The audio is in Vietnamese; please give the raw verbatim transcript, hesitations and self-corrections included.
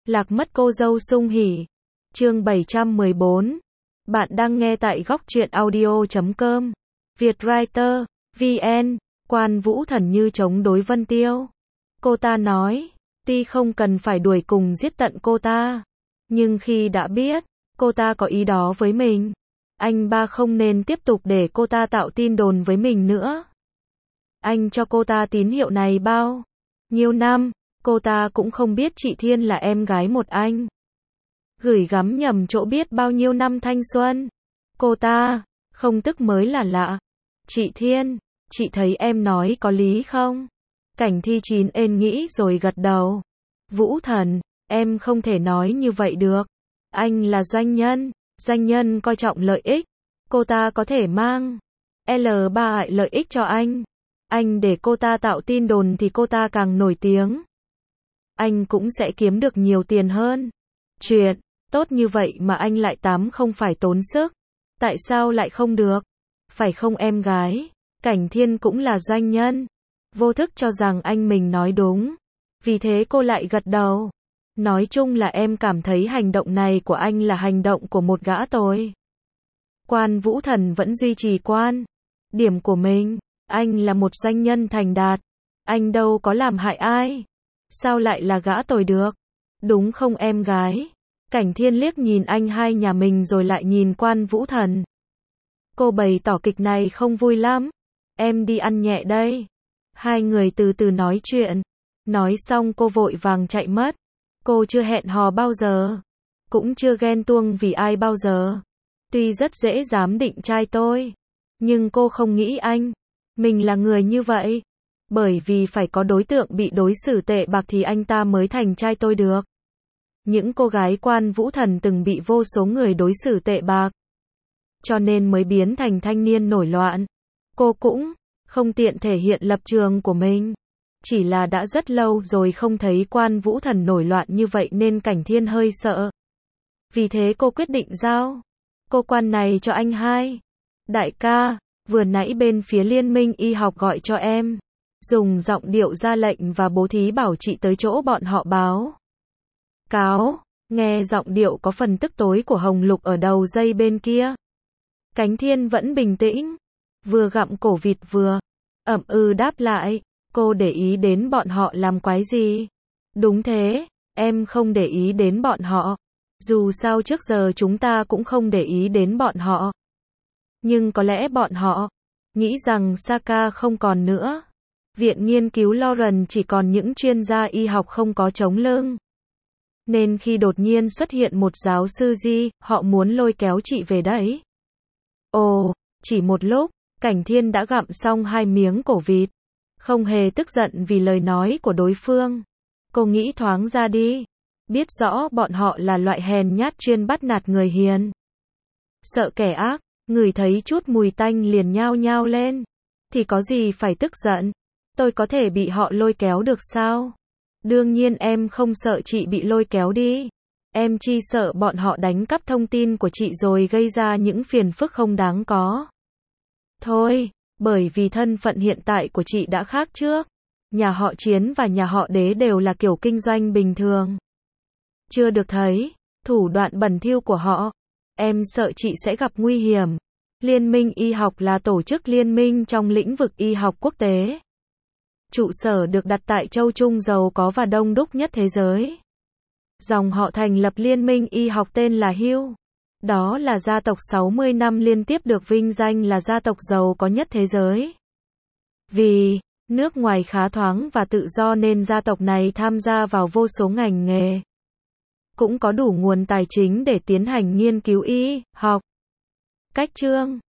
Lạc mất cô dâu sung hỉ. Chương bảy trăm mười bốn. Bạn đang nghe tại góc truyện audio chấm com. Vietwriter, vê en, Quan Vũ Thần như chống đối Vân Tiêu. Cô ta nói, tuy không cần phải đuổi cùng giết tận cô ta, nhưng khi đã biết, cô ta có ý đó với mình, anh ba không nên tiếp tục để cô ta tạo tin đồn với mình nữa. Anh cho cô ta tín hiệu này bao nhiêu năm, cô ta cũng không biết chị Thiên là em gái một anh. Gửi gắm nhầm chỗ biết bao nhiêu năm thanh xuân. Cô ta, không tức mới là lạ. Chị Thiên, chị thấy em nói có lý không? Cảnh Thi Chín ên nghĩ rồi gật đầu. Vũ Thần, em không thể nói như vậy được. Anh là doanh nhân, doanh nhân coi trọng lợi ích. Cô ta có thể mang L ba hại lợi ích cho anh. Anh để cô ta tạo tin đồn thì cô ta càng nổi tiếng. Anh cũng sẽ kiếm được nhiều tiền hơn. Chuyện tốt như vậy mà anh lại tám không phải tốn sức. Tại sao lại không được? Phải không em gái? Cảnh Thiên cũng là doanh nhân. Vô thức cho rằng anh mình nói đúng. Vì thế cô lại gật đầu. Nói chung là em cảm thấy hành động này của anh là hành động của một gã tồi. Quan Vũ Thần vẫn duy trì quan điểm của mình. Anh là một doanh nhân thành đạt. Anh đâu có làm hại ai. Sao lại là gã tồi được? Đúng không em gái? Cảnh Thiên liếc nhìn anh hai nhà mình rồi lại nhìn Quan Vũ Thần. Cô bày tỏ kịch này không vui lắm. Em đi ăn nhẹ đây. Hai người từ từ nói chuyện. Nói xong cô vội vàng chạy mất. Cô chưa hẹn hò bao giờ. Cũng chưa ghen tuông vì ai bao giờ. Tuy rất dễ dám định trai tôi. Nhưng cô không nghĩ anh. Mình là người như vậy. Bởi vì phải có đối tượng bị đối xử tệ bạc thì anh ta mới thành trai tôi được. Những cô gái Quan Vũ Thần từng bị vô số người đối xử tệ bạc. Cho nên mới biến thành thanh niên nổi loạn. Cô cũng không tiện thể hiện lập trường của mình. Chỉ là đã rất lâu rồi không thấy Quan Vũ Thần nổi loạn như vậy nên Cảnh Thiên hơi sợ. Vì thế cô quyết định giao cô quan này cho anh hai. Đại ca, vừa nãy bên phía Liên minh y học gọi cho em. Dùng giọng điệu ra lệnh và bố thí bảo chị tới chỗ bọn họ báo cáo. Nghe giọng điệu có phần tức tối của Hồng Lục ở đầu dây bên kia. Cảnh Thiên vẫn bình tĩnh. Vừa gặm cổ vịt vừa ậm ừ đáp lại. Cô để ý đến bọn họ làm quái gì? Đúng thế, em không để ý đến bọn họ. Dù sao trước giờ chúng ta cũng không để ý đến bọn họ. Nhưng có lẽ bọn họ nghĩ rằng Saka không còn nữa. Viện nghiên cứu Lauren chỉ còn những chuyên gia y học không có chống lưng. Nên khi đột nhiên xuất hiện một giáo sư Di, họ muốn lôi kéo chị về đấy. Ồ, chỉ một lúc, Cảnh Thiên đã gặm xong hai miếng cổ vịt. Không hề tức giận vì lời nói của đối phương. Cô nghĩ thoáng ra đi. Biết rõ bọn họ là loại hèn nhát chuyên bắt nạt người hiền. Sợ kẻ ác, ngửi thấy chút mùi tanh liền nhao nhao lên. Thì có gì phải tức giận? Tôi có thể bị họ lôi kéo được sao? Đương nhiên em không sợ chị bị lôi kéo đi. Em chỉ sợ bọn họ đánh cắp thông tin của chị rồi gây ra những phiền phức không đáng có. Thôi, bởi vì thân phận hiện tại của chị đã khác trước. Nhà họ Chiến và nhà họ Đế đều là kiểu kinh doanh bình thường. Chưa được thấy thủ đoạn bẩn thỉu của họ. Em sợ chị sẽ gặp nguy hiểm. Liên minh y học là tổ chức liên minh trong lĩnh vực y học quốc tế. Trụ sở được đặt tại châu Trung giàu có và đông đúc nhất thế giới. Dòng họ thành lập liên minh y học tên là Hugh. Đó là gia tộc sáu mươi năm liên tiếp được vinh danh là gia tộc giàu có nhất thế giới. Vì nước ngoài khá thoáng và tự do nên gia tộc này tham gia vào vô số ngành nghề. Cũng có đủ nguồn tài chính để tiến hành nghiên cứu y học. Cách chương